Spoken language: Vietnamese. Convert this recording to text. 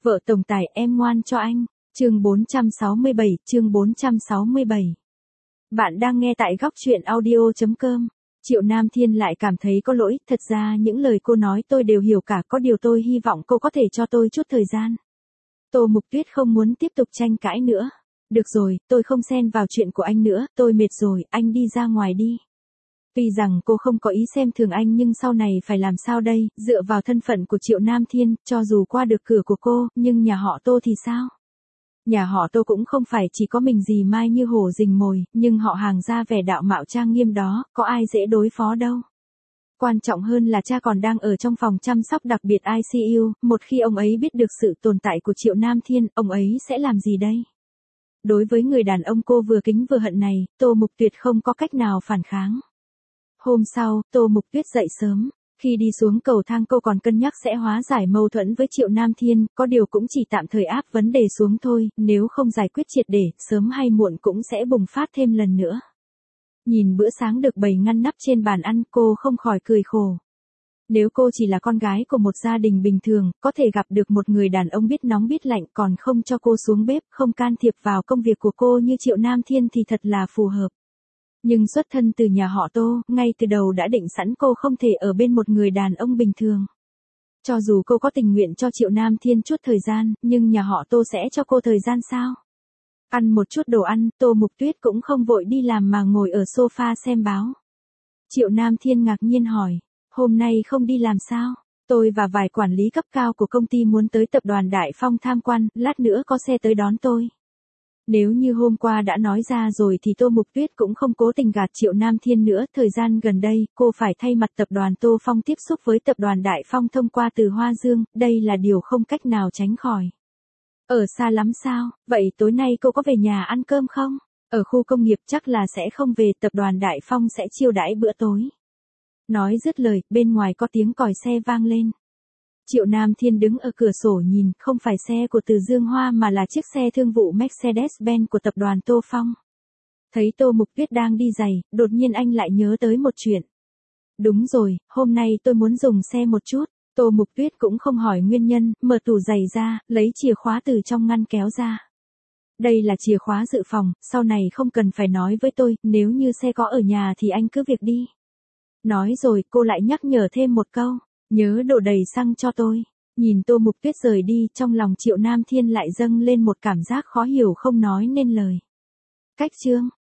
Vợ tổng tài em ngoan cho anh. Chương 467, chương 467. Bạn đang nghe tại góc truyện audio.com. Triệu Nam Thiên lại cảm thấy có lỗi, thật ra những lời cô nói tôi đều hiểu cả, có điều tôi hy vọng cô có thể cho tôi chút thời gian. Tô Mục Tuyết không muốn tiếp tục tranh cãi nữa. Được rồi, tôi không xen vào chuyện của anh nữa, tôi mệt rồi, anh đi ra ngoài đi. Tuy rằng cô không có ý xem thường anh nhưng sau này phải làm sao đây, dựa vào thân phận của Triệu Nam Thiên, cho dù qua được cửa của cô, nhưng nhà họ Tô thì sao? Nhà họ Tô cũng không phải chỉ có mình dì Mai như hổ rình mồi, nhưng họ hàng ra vẻ đạo mạo trang nghiêm đó, có ai dễ đối phó đâu. Quan trọng hơn là cha còn đang ở trong phòng chăm sóc đặc biệt ICU, một khi ông ấy biết được sự tồn tại của Triệu Nam Thiên, ông ấy sẽ làm gì đây? Đối với người đàn ông cô vừa kính vừa hận này, Tô Mục Tuyết không có cách nào phản kháng. Hôm sau, Tô Mục Tuyết dậy sớm. Khi đi xuống cầu thang cô còn cân nhắc sẽ hóa giải mâu thuẫn với Triệu Nam Thiên, có điều cũng chỉ tạm thời áp vấn đề xuống thôi, nếu không giải quyết triệt để, sớm hay muộn cũng sẽ bùng phát thêm lần nữa. Nhìn bữa sáng được bày ngăn nắp trên bàn ăn, cô không khỏi cười khổ. Nếu cô chỉ là con gái của một gia đình bình thường, có thể gặp được một người đàn ông biết nóng biết lạnh còn không cho cô xuống bếp, không can thiệp vào công việc của cô như Triệu Nam Thiên thì thật là phù hợp. Nhưng xuất thân từ nhà họ Tô, ngay từ đầu đã định sẵn cô không thể ở bên một người đàn ông bình thường. Cho dù cô có tình nguyện cho Triệu Nam Thiên chút thời gian, nhưng nhà họ Tô sẽ cho cô thời gian sao? Ăn một chút đồ ăn, Tô Mục Tuyết cũng không vội đi làm mà ngồi ở sofa xem báo. Triệu Nam Thiên ngạc nhiên hỏi, hôm nay không đi làm sao? Tôi và vài quản lý cấp cao của công ty muốn tới tập đoàn Đại Phong tham quan, lát nữa có xe tới đón tôi. Nếu như hôm qua đã nói ra rồi thì Tô Mục Tuyết cũng không cố tình gạt Triệu Nam Thiên nữa, thời gian gần đây, cô phải thay mặt tập đoàn Tô Phong tiếp xúc với tập đoàn Đại Phong thông qua từ Hoa Dương, đây là điều không cách nào tránh khỏi. Ở xa lắm sao, vậy tối nay cô có về nhà ăn cơm không? Ở khu công nghiệp chắc là sẽ không về, tập đoàn Đại Phong sẽ chiêu đãi bữa tối. Nói dứt lời, bên ngoài có tiếng còi xe vang lên. Triệu Nam Thiên đứng ở cửa sổ nhìn, không phải xe của Từ Dương Hoa mà là chiếc xe thương vụ Mercedes-Benz của tập đoàn Tô Phong. Thấy Tô Mục Tuyết đang đi giày, đột nhiên anh lại nhớ tới một chuyện. Đúng rồi, hôm nay tôi muốn dùng xe một chút. Tô Mục Tuyết cũng không hỏi nguyên nhân, mở tủ giày ra, lấy chìa khóa từ trong ngăn kéo ra. Đây là chìa khóa dự phòng, sau này không cần phải nói với tôi, nếu như xe có ở nhà thì anh cứ việc đi. Nói rồi, cô lại nhắc nhở thêm một câu. Nhớ đổ đầy xăng cho tôi. Nhìn Tô Mục Tuyết rời đi, trong lòng Triệu Nam Thiên lại dâng lên một cảm giác khó hiểu không nói nên lời. Cách chương